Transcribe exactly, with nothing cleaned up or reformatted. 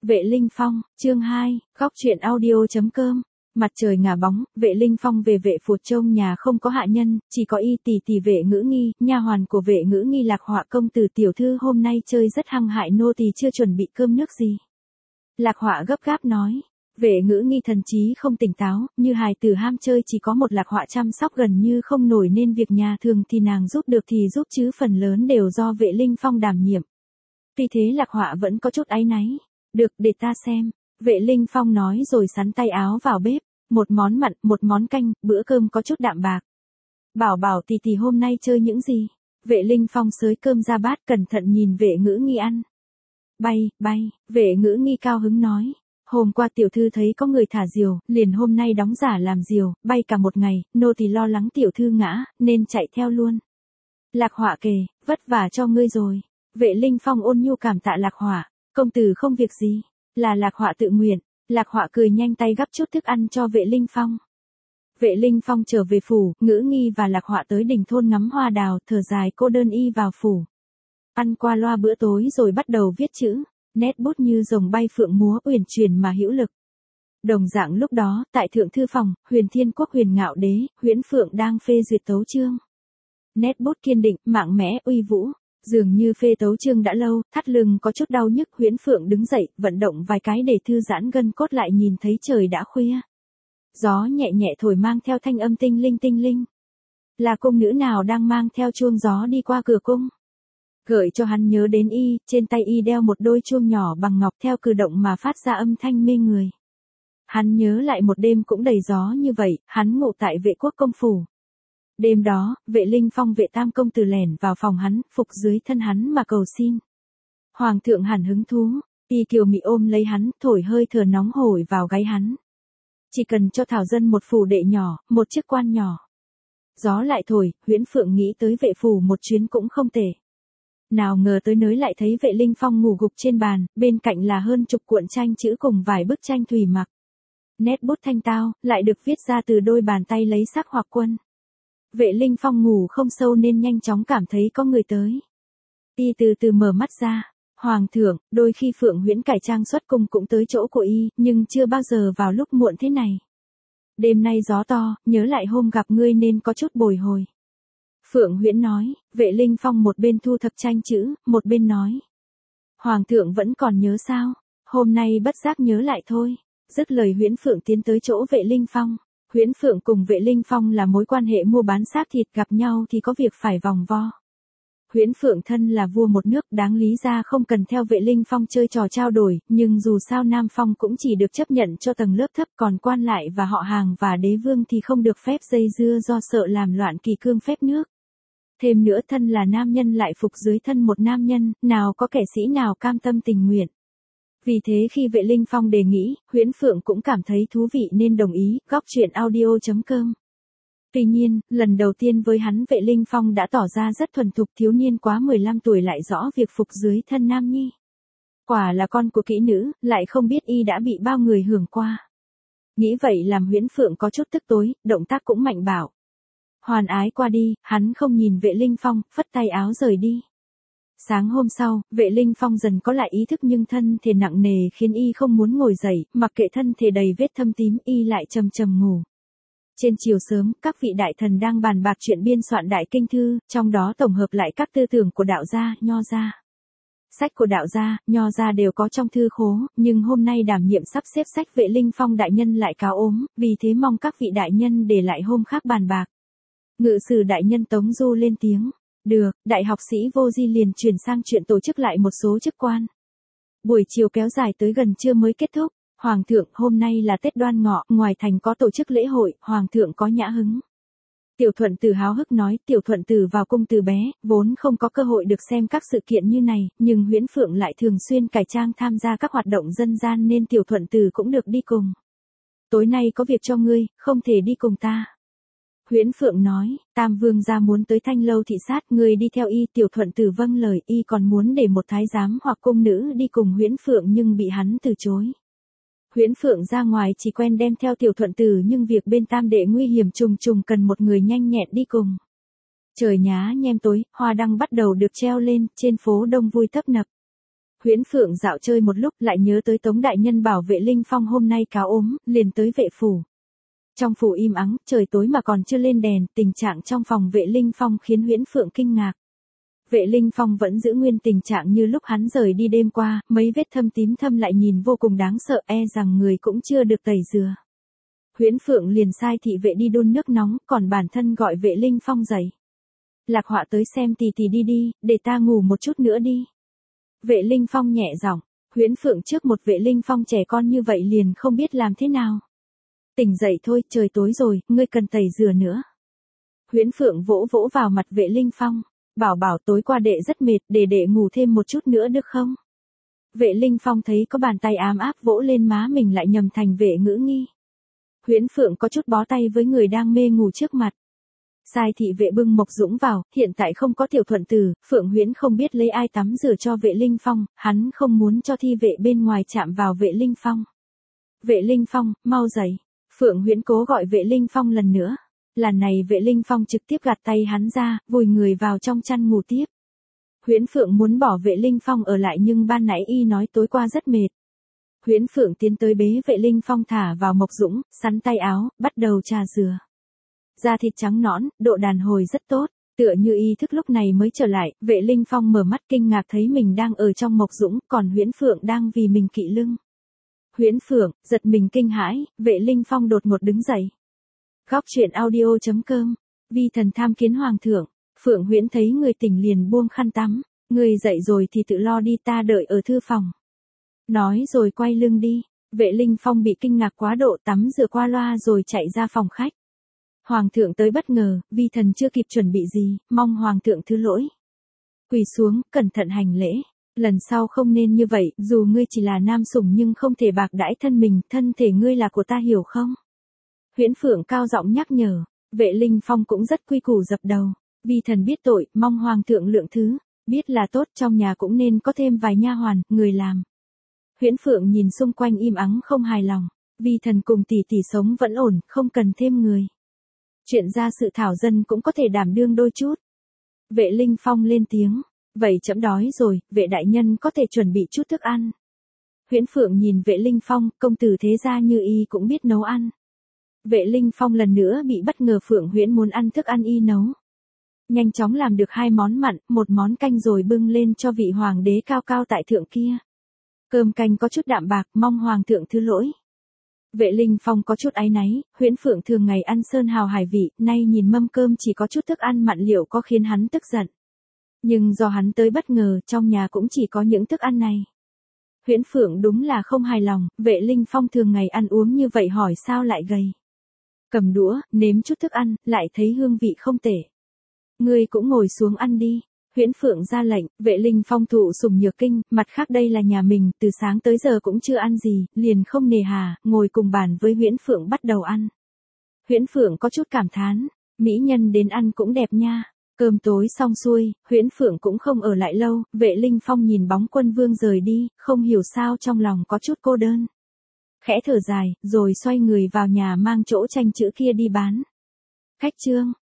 Vệ Linh Phong, chương hai, góc truyện audio.com. Mặt trời ngả bóng, Vệ Linh Phong về Vệ Phụt trông nhà không có hạ nhân, chỉ có y tỷ tỷ Vệ Ngữ Nghi, nha hoàn của Vệ Ngữ Nghi. Lạc Họa công tử tiểu thư hôm nay chơi rất hăng hại, nô tỳ chưa chuẩn bị cơm nước gì. Lạc Họa gấp gáp nói. Vệ Ngữ Nghi thần trí không tỉnh táo, như hài tử ham chơi, chỉ có một Lạc Họa chăm sóc gần như không nổi, nên việc nhà thường thì nàng giúp được thì giúp, chứ phần lớn đều do Vệ Linh Phong đảm nhiệm. Tuy thế Lạc Họa vẫn có chút áy náy. Được, để ta xem. Vệ Linh Phong nói rồi sắn tay áo vào bếp. Một món mặn, một món canh, bữa cơm có chút đạm bạc. Bảo bảo tỷ tỷ hôm nay chơi những gì? Vệ Linh Phong xới cơm ra bát, cẩn thận nhìn Vệ Ngữ Nghi ăn. Bay, bay, Vệ Ngữ Nghi cao hứng nói. Hôm qua tiểu thư thấy có người thả diều, liền hôm nay đóng giả làm diều, bay cả một ngày, nô tỳ lo lắng tiểu thư ngã, nên chạy theo luôn. Lạc Họa kể, vất vả cho ngươi rồi. Vệ Linh Phong ôn nhu cảm tạ Lạc Họa. Công tử không việc gì, là Lạc Họa tự nguyện. Lạc Họa cười nhanh tay gắp chút thức ăn cho Vệ Linh Phong. Vệ Linh Phong trở về phủ, Ngữ Nghi và Lạc Họa tới đỉnh thôn ngắm hoa đào, thở dài cô đơn y vào phủ. Ăn qua loa bữa tối rồi bắt đầu viết chữ, nét bút như rồng bay phượng múa, uyển chuyển mà hữu lực. Đồng dạng lúc đó, tại thượng thư phòng, Huyền Thiên Quốc Huyền Ngạo Đế, Huyễn Phượng đang phê duyệt tấu chương. Nét bút kiên định, mạnh mẽ, uy vũ. Dường như phê tấu chương đã lâu, thắt lưng có chút đau nhức. Huyễn Phượng đứng dậy, vận động vài cái để thư giãn gân cốt, lại nhìn thấy trời đã khuya. Gió nhẹ nhẹ thổi mang theo thanh âm tinh linh tinh linh. Là cung nữ nào đang mang theo chuông gió đi qua cửa cung? Gợi cho hắn nhớ đến y, trên tay y đeo một đôi chuông nhỏ bằng ngọc, theo cử động mà phát ra âm thanh mê người. Hắn nhớ lại một đêm cũng đầy gió như vậy, hắn ngủ tại Vệ Quốc công phủ. Đêm đó, Vệ Linh Phong Vệ tam công tử lẻn vào phòng hắn, phục dưới thân hắn mà cầu xin. Hoàng thượng hẳn hứng thú, y kiều mị ôm lấy hắn, thổi hơi thở nóng hổi vào gáy hắn. Chỉ cần cho thảo dân một phủ đệ nhỏ, một chức quan nhỏ. Gió lại thổi, Huyễn Phượng nghĩ tới vệ phủ một chuyến cũng không tệ. Nào ngờ tới nơi lại thấy Vệ Linh Phong ngủ gục trên bàn, bên cạnh là hơn chục cuộn tranh chữ cùng vài bức tranh thủy mặc. Nét bút thanh tao, lại được viết ra từ đôi bàn tay lấy sắc hoặc quân. Vệ Linh Phong ngủ không sâu nên nhanh chóng cảm thấy có người tới. Y từ từ mở mắt ra. Hoàng thượng, đôi khi Phượng Huyễn cải trang xuất cung cũng tới chỗ của y, nhưng chưa bao giờ vào lúc muộn thế này. Đêm nay gió to, nhớ lại hôm gặp ngươi nên có chút bồi hồi. Phượng Huyễn nói. Vệ Linh Phong một bên thu thập tranh chữ, một bên nói. Hoàng thượng vẫn còn nhớ sao? Hôm nay bất giác nhớ lại thôi. Dứt lời Huyễn Phượng tiến tới chỗ Vệ Linh Phong. Huyễn Phượng cùng Vệ Linh Phong là mối quan hệ mua bán xác thịt, gặp nhau thì có việc phải vòng vo. Huyễn Phượng thân là vua một nước, đáng lý ra không cần theo Vệ Linh Phong chơi trò trao đổi, nhưng dù sao Nam Phong cũng chỉ được chấp nhận cho tầng lớp thấp, còn quan lại và họ hàng và đế vương thì không được phép dây dưa, do sợ làm loạn kỳ cương phép nước. Thêm nữa thân là nam nhân lại phục dưới thân một nam nhân, nào có kẻ sĩ nào cam tâm tình nguyện. Vì thế khi Vệ Linh Phong đề nghị, Huyễn Phượng cũng cảm thấy thú vị nên đồng ý. Góc truyện audio.com. Tuy nhiên, lần đầu tiên với hắn Vệ Linh Phong đã tỏ ra rất thuần thục, thiếu niên quá mười lăm tuổi lại rõ việc phục dưới thân nam nhi. Quả là con của kỹ nữ, lại không biết y đã bị bao người hưởng qua. Nghĩ vậy làm Huyễn Phượng có chút tức tối, động tác cũng mạnh bạo. Hoàn ái qua đi, hắn không nhìn Vệ Linh Phong, phất tay áo rời đi. Sáng hôm sau, Vệ Linh Phong dần có lại ý thức, nhưng thân thể nặng nề khiến y không muốn ngồi dậy, mặc kệ thân thể đầy vết thâm tím, y lại trầm trầm ngủ. Trên chiều sớm, các vị đại thần đang bàn bạc chuyện biên soạn đại kinh thư, trong đó tổng hợp lại các tư tưởng của đạo gia, nho gia. Sách của đạo gia, nho gia đều có trong thư khố, nhưng hôm nay đảm nhiệm sắp xếp sách Vệ Linh Phong đại nhân lại cáo ốm, vì thế mong các vị đại nhân để lại hôm khác bàn bạc. Ngự sử đại nhân Tống Du lên tiếng. Được, đại học sĩ Vô Di liền chuyển sang chuyện tổ chức lại một số chức quan. Buổi chiều kéo dài tới gần trưa mới kết thúc. Hoàng thượng, hôm nay là Tết Đoan Ngọ, ngoài thành có tổ chức lễ hội, Hoàng thượng có nhã hứng. Tiểu Thuận Tử háo hức nói. Tiểu Thuận Tử vào cung từ bé, vốn không có cơ hội được xem các sự kiện như này, nhưng Huyễn Phượng lại thường xuyên cải trang tham gia các hoạt động dân gian nên Tiểu Thuận Tử cũng được đi cùng. Tối nay có việc cho ngươi, không thể đi cùng ta. Huyễn Phượng nói. Tam vương gia muốn tới Thanh Lâu thị sát, người đi theo y. Tiểu Thuận Tử vâng lời, y còn muốn để một thái giám hoặc cung nữ đi cùng Huyễn Phượng nhưng bị hắn từ chối. Huyễn Phượng ra ngoài chỉ quen đem theo Tiểu Thuận Tử, nhưng việc bên tam đệ nguy hiểm trùng trùng cần một người nhanh nhẹn đi cùng. Trời nhá nhem tối, hoa đăng bắt đầu được treo lên, trên phố đông vui tấp nập. Huyễn Phượng dạo chơi một lúc lại nhớ tới Tống đại nhân bảo Vệ Linh Phong hôm nay cáo ốm, liền tới vệ phủ. Trong phủ im ắng, trời tối mà còn chưa lên đèn, tình trạng trong phòng Vệ Linh Phong khiến Huyễn Phượng kinh ngạc. Vệ Linh Phong vẫn giữ nguyên tình trạng như lúc hắn rời đi đêm qua, mấy vết thâm tím thâm lại nhìn vô cùng đáng sợ, e rằng người cũng chưa được tẩy rửa. Huyễn Phượng liền sai thị vệ đi đun nước nóng, còn bản thân gọi Vệ Linh Phong dậy. Lạc Họa tới xem tỷ tỷ đi đi, để ta ngủ một chút nữa đi. Vệ Linh Phong nhẹ giọng, Huyễn Phượng trước một Vệ Linh Phong trẻ con như vậy liền không biết làm thế nào. Tỉnh dậy thôi, trời tối rồi, ngươi cần tẩy rửa nữa. Huyễn Phượng vỗ vỗ vào mặt Vệ Linh Phong, bảo bảo tối qua đệ rất mệt, để đệ ngủ thêm một chút nữa được không? Vệ Linh Phong thấy có bàn tay ám áp vỗ lên má mình lại nhầm thành Vệ Ngữ Nghi. Huyễn Phượng có chút bó tay với người đang mê ngủ trước mặt. Sai thị vệ bưng Mộc Dũng vào, hiện tại không có Tiểu Thuận Tử, Phượng Huyễn không biết lấy ai tắm rửa cho Vệ Linh Phong, hắn không muốn cho thi vệ bên ngoài chạm vào Vệ Linh Phong. Vệ Linh Phong, mau dậy. Phượng Huyễn cố gọi Vệ Linh Phong lần nữa. Lần này Vệ Linh Phong trực tiếp gạt tay hắn ra, vùi người vào trong chăn ngủ tiếp. Huyễn Phượng muốn bỏ Vệ Linh Phong ở lại nhưng ban nãy y nói tối qua rất mệt. Huyễn Phượng tiến tới bế Vệ Linh Phong thả vào Mộc Dũng, sắn tay áo, bắt đầu trà rửa. Da thịt trắng nõn, độ đàn hồi rất tốt, tựa như ý thức lúc này mới trở lại, Vệ Linh Phong mở mắt kinh ngạc thấy mình đang ở trong Mộc Dũng, còn Huyễn Phượng đang vì mình kỵ lưng. Huyễn Phượng, giật mình kinh hãi, Vệ Linh Phong đột ngột đứng dậy. Góc truyện audio chấm com, vi thần tham kiến hoàng thượng, Phượng Huyễn thấy người tỉnh liền buông khăn tắm, người dậy rồi thì tự lo đi, ta đợi ở thư phòng. Nói rồi quay lưng đi, Vệ Linh Phong bị kinh ngạc quá độ tắm rửa qua loa rồi chạy ra phòng khách. Hoàng thượng tới bất ngờ, vi thần chưa kịp chuẩn bị gì, mong hoàng thượng thứ lỗi. Quỳ xuống, cẩn thận hành lễ. Lần sau không nên như vậy, dù ngươi chỉ là nam sủng nhưng không thể bạc đãi thân mình, thân thể ngươi là của ta hiểu không? Huyễn Phượng cao giọng nhắc nhở, Vệ Linh Phong cũng rất quy củ dập đầu. Vi thần biết tội, mong hoàng thượng lượng thứ, biết là tốt, trong nhà cũng nên có thêm vài nha hoàn, người làm. Huyễn Phượng nhìn xung quanh im ắng không hài lòng, vi thần cùng tỷ tỷ sống vẫn ổn, không cần thêm người. Chuyện ra sự thảo dân cũng có thể đảm đương đôi chút. Vệ Linh Phong lên tiếng, vậy trẫm đói rồi, Vệ đại nhân có thể chuẩn bị chút thức ăn. Huyễn Phượng nhìn Vệ Linh Phong, công tử thế gia như y cũng biết nấu ăn. Vệ Linh Phong lần nữa bị bất ngờ Phượng Huyễn muốn ăn thức ăn y nấu. Nhanh chóng làm được hai món mặn, một món canh rồi bưng lên cho vị hoàng đế cao cao tại thượng kia. Cơm canh có chút đạm bạc, mong hoàng thượng thứ lỗi. Vệ Linh Phong có chút áy náy, Huyễn Phượng thường ngày ăn sơn hào hải vị, nay nhìn mâm cơm chỉ có chút thức ăn mặn liệu có khiến hắn tức giận. Nhưng do hắn tới bất ngờ, trong nhà cũng chỉ có những thức ăn này. Huyễn Phượng đúng là không hài lòng, Vệ Linh Phong thường ngày ăn uống như vậy hỏi sao lại gầy. Cầm đũa, nếm chút thức ăn, lại thấy hương vị không tệ. Ngươi cũng ngồi xuống ăn đi. Huyễn Phượng ra lệnh, Vệ Linh Phong thụ sủng nhược kinh, mặt khác đây là nhà mình, từ sáng tới giờ cũng chưa ăn gì, liền không nề hà, ngồi cùng bàn với Huyễn Phượng bắt đầu ăn. Huyễn Phượng có chút cảm thán, mỹ nhân đến ăn cũng đẹp nha. Cơm tối xong xuôi, Huyễn Phượng cũng không ở lại lâu, Vệ Linh Phong nhìn bóng Quân Vương rời đi, không hiểu sao trong lòng có chút cô đơn. Khẽ thở dài, rồi xoay người vào nhà mang chỗ tranh chữ kia đi bán. Khách trương.